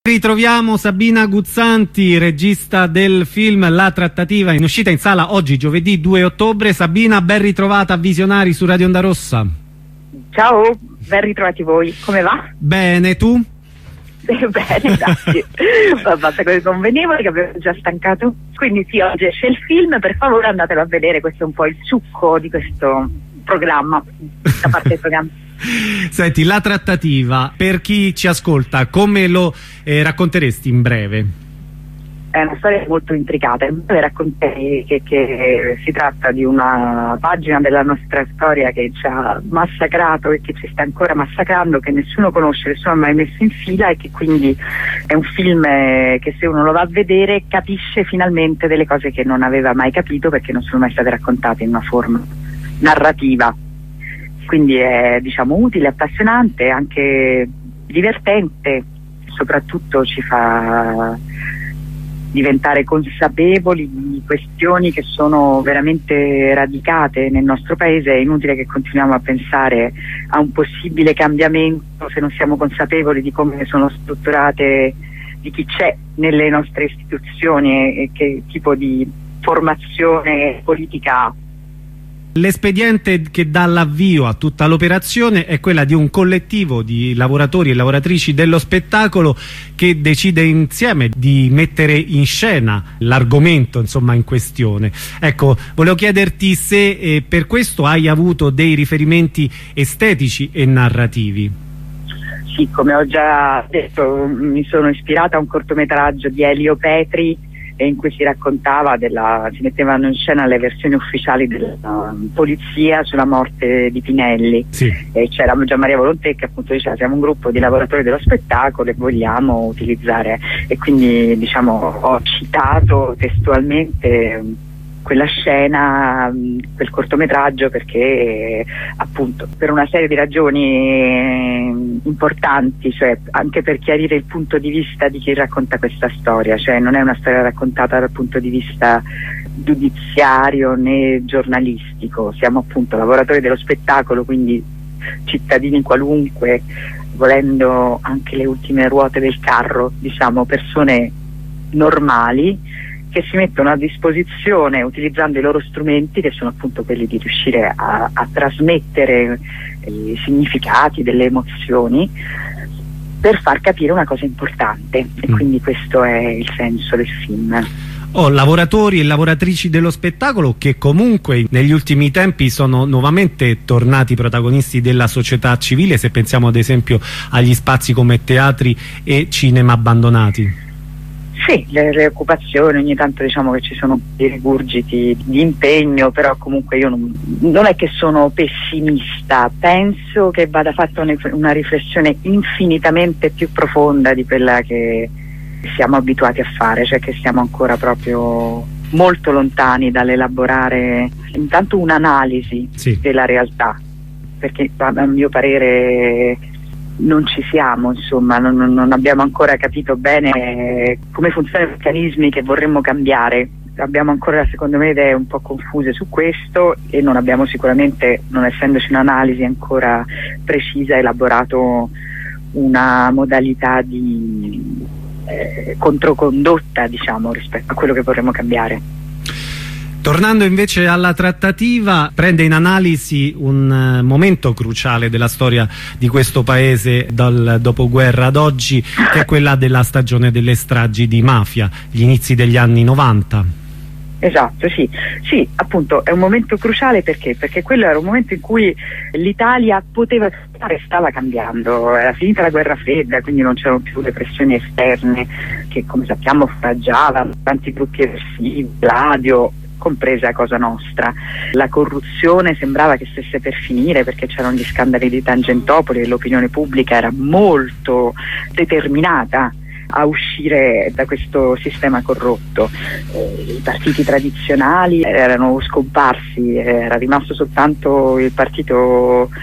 Ritroviamo Sabina Guzzanti, regista del film La trattativa, in uscita in sala oggi, giovedì 2 ottobre. Sabina, ben ritrovata a Visionari su Radio Onda Rossa. Ciao, ben ritrovati voi, come va? Bene, tu? Bene, grazie. Basta con i convenevoli che abbiamo già stancato. Quindi sì, oggi esce il film, per favore andatelo a vedere, questo è un po' il succo di questo programma, da parte del programma. Senti, La trattativa, per chi ci ascolta, come lo racconteresti in breve? È una storia molto intricata. Racconterei che si tratta di una pagina della nostra storia che ci ha massacrato e che ci sta ancora massacrando, che nessuno conosce, nessuno ha mai messo in fila, e che quindi è un film che, se uno lo va a vedere, capisce finalmente delle cose che non aveva mai capito perché non sono mai state raccontate in una forma narrativa. Quindi è, diciamo, utile, appassionante, anche divertente, soprattutto ci fa diventare consapevoli di questioni che sono veramente radicate nel nostro paese. È inutile che continuiamo a pensare a un possibile cambiamento se non siamo consapevoli di come sono strutturate, di chi c'è nelle nostre istituzioni e che tipo di formazione politica ha. L'espediente che dà l'avvio a tutta l'operazione è quella di un collettivo di lavoratori e lavoratrici dello spettacolo che decide insieme di mettere in scena l'argomento, insomma, in questione. Ecco, volevo chiederti se per questo hai avuto dei riferimenti estetici e narrativi. Sì, come ho già detto, mi sono ispirata a un cortometraggio di Elio Petri in cui si raccontava si mettevano in scena le versioni ufficiali della polizia sulla morte di Pinelli. Sì. E c'era Gian Maria Volontè che appunto diceva: siamo un gruppo di lavoratori dello spettacolo e vogliamo utilizzare, e quindi, diciamo, ho citato testualmente quella scena, quel cortometraggio, perché appunto per una serie di ragioni importanti, cioè anche per chiarire il punto di vista di chi racconta questa storia. Cioè non è una storia raccontata dal punto di vista giudiziario né giornalistico, siamo appunto lavoratori dello spettacolo, quindi cittadini qualunque, volendo anche le ultime ruote del carro, diciamo persone normali che si mettono a disposizione utilizzando i loro strumenti, che sono appunto quelli di riuscire a trasmettere i significati delle emozioni, per far capire una cosa importante. E quindi questo è il senso del film. Lavoratori e lavoratrici dello spettacolo che comunque negli ultimi tempi sono nuovamente tornati protagonisti della società civile, se pensiamo ad esempio agli spazi come teatri e cinema abbandonati. Sì, le occupazioni, ogni tanto diciamo che ci sono dei rigurgiti di impegno, però comunque io non è che sono pessimista, penso che vada fatta una riflessione infinitamente più profonda di quella che siamo abituati a fare, cioè che siamo ancora proprio molto lontani dall'elaborare intanto un'analisi della realtà, perché a mio parere non ci siamo, insomma, non abbiamo ancora capito bene come funzionano i meccanismi che vorremmo cambiare. Abbiamo ancora, secondo me, idee un po' confuse su questo, e non abbiamo sicuramente, non essendoci un'analisi ancora precisa, elaborato una modalità di controcondotta, diciamo, rispetto a quello che vorremmo cambiare. Tornando invece alla trattativa, prende in analisi un momento cruciale della storia di questo paese dal dopoguerra ad oggi, che è quella della stagione delle stragi di mafia, gli inizi degli anni 90. Esatto, sì, appunto è un momento cruciale perché quello era un momento in cui l'Italia poteva cambiare, stava cambiando, era finita la guerra fredda, quindi non c'erano più le pressioni esterne che, come sappiamo, foraggiavano tanti gruppi eversivi, Gladio, compresa Cosa Nostra. La corruzione sembrava che stesse per finire perché c'erano gli scandali di Tangentopoli e l'opinione pubblica era molto determinata a uscire da questo sistema corrotto. I partiti tradizionali erano scomparsi, era rimasto soltanto il partito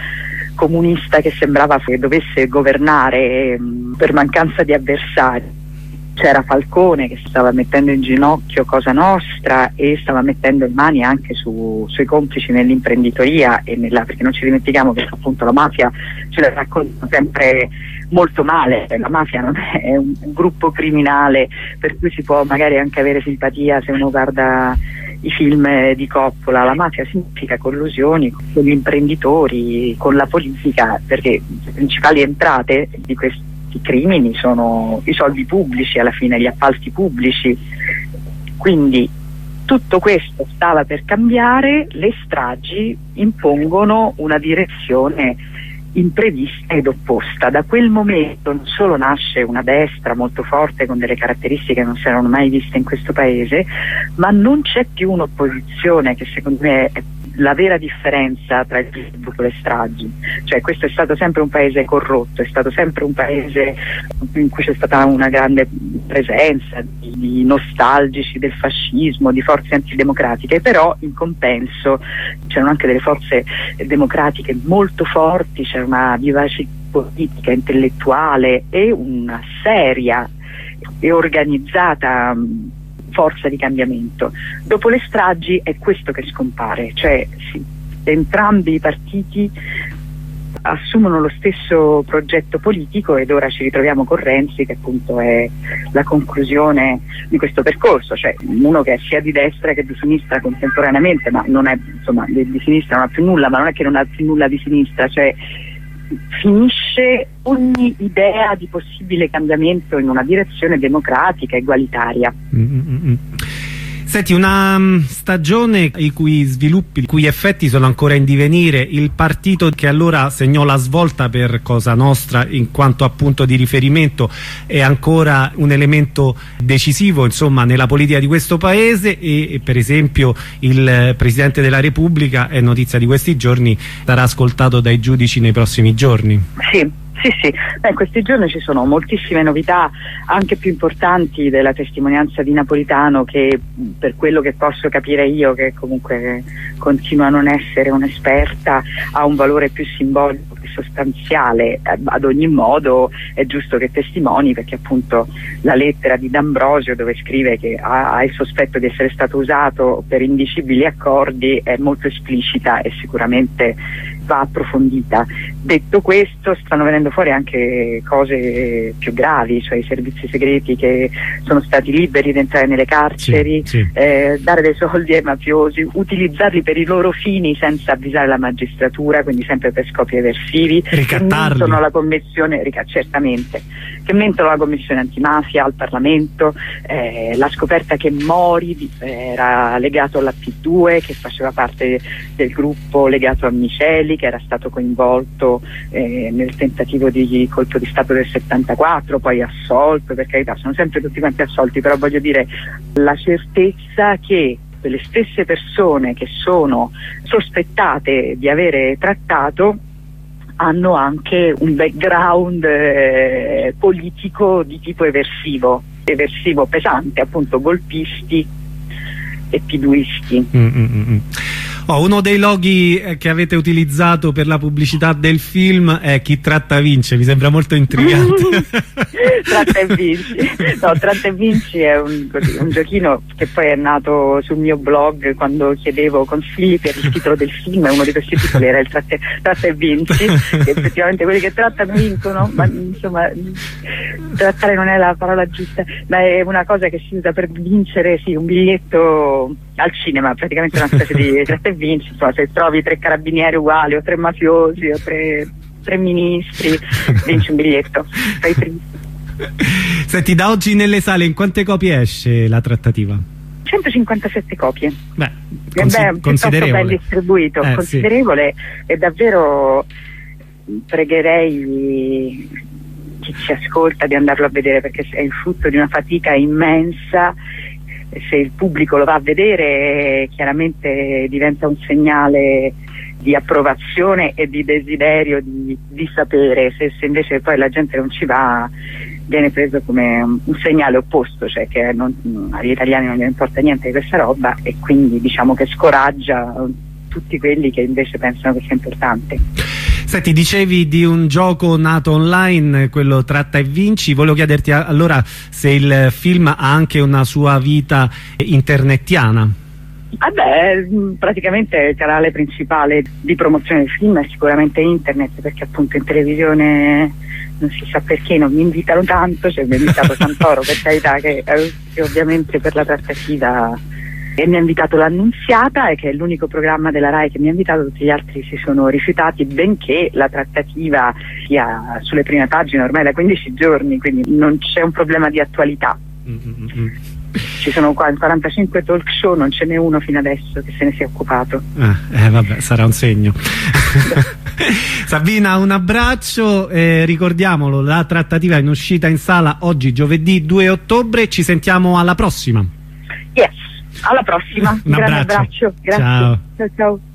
comunista che sembrava che dovesse governare per mancanza di avversari. c'era Falcone che stava mettendo in ginocchio Cosa Nostra e stava mettendo le mani anche sui complici nell'imprenditoria perché non ci dimentichiamo che appunto la mafia ce la racconta sempre molto male. La mafia non è un gruppo criminale per cui si può magari anche avere simpatia se uno guarda i film di Coppola. La mafia significa collusioni con gli imprenditori, con la politica, perché le principali entrate di questi crimini sono i soldi pubblici, alla fine gli appalti pubblici. Quindi tutto questo stava per cambiare, le stragi impongono una direzione imprevista ed opposta. Da quel momento non solo nasce una destra molto forte con delle caratteristiche che non si erano mai viste in questo paese, ma non c'è più un'opposizione, che secondo me è la vera differenza tra il dopo le stragi. Cioè, questo è stato sempre un paese corrotto, è stato sempre un paese in cui c'è stata una grande presenza di nostalgici del fascismo, di forze antidemocratiche, però in compenso c'erano anche delle forze democratiche molto forti, c'era una vivacità politica, intellettuale e una seria e organizzata forza di cambiamento. Dopo le stragi è questo che scompare, cioè entrambi i partiti assumono lo stesso progetto politico ed ora ci ritroviamo con Renzi, che appunto è la conclusione di questo percorso, cioè uno che è sia di destra che di sinistra contemporaneamente, ma non è, insomma, di sinistra non ha più nulla, ma non è che non ha più nulla di sinistra, cioè finisce ogni idea di possibile cambiamento in una direzione democratica, egualitaria. Senti, una stagione i cui sviluppi, i cui effetti sono ancora in divenire. Il partito che allora segnò la svolta per Cosa Nostra in quanto appunto di riferimento è ancora un elemento decisivo, insomma, nella politica di questo paese, e per esempio il Presidente della Repubblica, è notizia di questi giorni, sarà ascoltato dai giudici nei prossimi giorni. Sì. In questi giorni ci sono moltissime novità, anche più importanti della testimonianza di Napolitano, che per quello che posso capire io, che comunque continua a non essere un'esperta, ha un valore più simbolico che sostanziale. Ad ogni modo è giusto che testimoni, perché appunto la lettera di D'Ambrosio, dove scrive che ha il sospetto di essere stato usato per indicibili accordi, è molto esplicita e sicuramente va approfondita. Detto questo, stanno venendo fuori anche cose più gravi, cioè i servizi segreti che sono stati liberi di entrare nelle carceri, dare dei soldi ai mafiosi, utilizzarli per i loro fini senza avvisare la magistratura, quindi sempre per scopi eversivi, ricattarli, che mentono la commissione, certamente, che mentono la commissione antimafia al Parlamento, la scoperta che Mori era legato alla P2, che faceva parte del gruppo legato a Miceli, che era stato coinvolto nel tentativo di colpo di Stato del 74, poi assolto, per carità, sono sempre tutti quanti assolti, però voglio dire, la certezza che quelle stesse persone che sono sospettate di avere trattato hanno anche un background politico di tipo eversivo pesante, appunto golpisti e piduisti. Uno dei loghi che avete utilizzato per la pubblicità del film è Chi tratta vince, mi sembra molto intrigante. Tratta e vinci. No, Tratta e vinci è un giochino che poi è nato sul mio blog quando chiedevo consigli per il titolo del film, e uno di questi titoli era il Tratta e vinci, che effettivamente quelli che trattano vincono, ma insomma trattare non è la parola giusta, ma è una cosa che si usa per vincere, sì, un biglietto al cinema, praticamente una specie di Tratta e vinci, insomma, se trovi 3 carabinieri uguali o 3 mafiosi o 3 ministri, vinci un biglietto, fai primo. Senti, da oggi nelle sale in quante copie esce la trattativa? 157 copie. Beh, considerevole. Ben distribuito, considerevole, sì. E davvero pregherei chi ci ascolta di andarlo a vedere, perché è il frutto di una fatica immensa. Se il pubblico lo va a vedere, chiaramente diventa un segnale di approvazione e di desiderio di sapere. Se invece poi la gente non ci va, viene preso come un segnale opposto, cioè che agli italiani non gli importa niente di questa roba, e quindi diciamo che scoraggia tutti quelli che invece pensano che sia importante. Senti, dicevi di un gioco nato online, quello Tratta e Vinci. Volevo chiederti allora se il film ha anche una sua vita internetiana. Praticamente il canale principale di promozione del film è sicuramente internet, perché appunto in televisione non si sa perché non mi invitano tanto. Cioè mi ha invitato Santoro, per carità, che ovviamente per la trattativa, e mi ha invitato l'Annunziata, che è l'unico programma della Rai che mi ha invitato. Tutti gli altri si sono rifiutati, benché la trattativa sia sulle prime pagine ormai da 15 giorni, quindi non c'è un problema di attualità. Ci sono 45 talk show, non ce n'è uno fino adesso che se ne sia occupato. Vabbè, sarà un segno. Sabina, un abbraccio, ricordiamolo, la trattativa è in uscita in sala oggi, giovedì 2 ottobre. Ci sentiamo alla prossima. Yes, alla prossima. Un grande abbraccio. Grazie. Ciao. Ciao.